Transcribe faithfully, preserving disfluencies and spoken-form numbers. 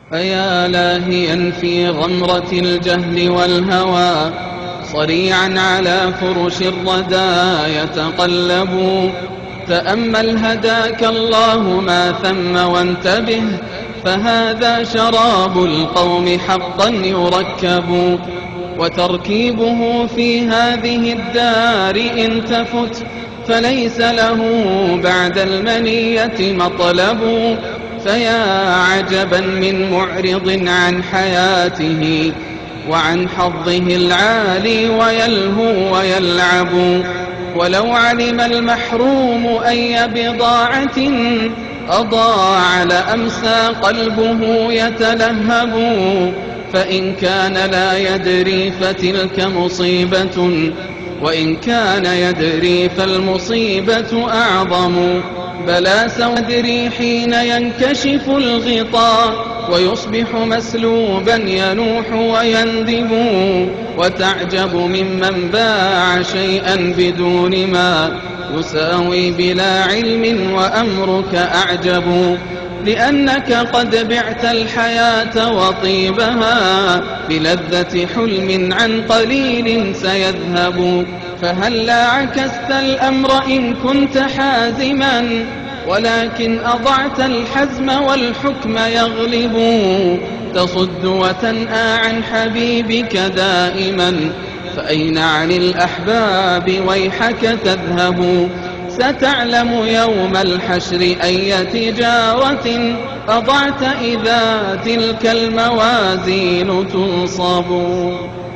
فيا لاهيا في غمرة الجهل والهوى صريعا على فرش الردى يتقلب، تأمل هداك الله ما ثم وانتبه، فهذا شراب القوم حقا يركب، وتركيبه في هذه الدار إن تفت فليس له بعد المنية مطلب. فيا عجبا من معرض عن حياته وعن حظه العالي ويلهو ويلعب، ولو علم المحروم أي بضاعة أضاع لأمسى قلبه يتلهب، فإن كان لا يدري فتلك مصيبة، وإن كان يدري فالمصيبة أعظم. بلى سودري حين ينكشف الغطاء ويصبح مسلوبا ينوح ويندب، وتعجب ممن باع شيئا بدون ما يساوي بلا علم وأمرك أعجب، لأنك قد بعت الحياة وطيبها بلذة حلم عن قليل سيذهب. فهلا عكست الأمر إن كنت حازما، ولكن أضعت الحزم والحكم يغلب، تصد وتنأى عن حبيبك دائما، فأين عن الأحباب ويحك تذهب. ستعلم يوم الحشر أي تجارة أضعت إذا تلك الموازين تنصب.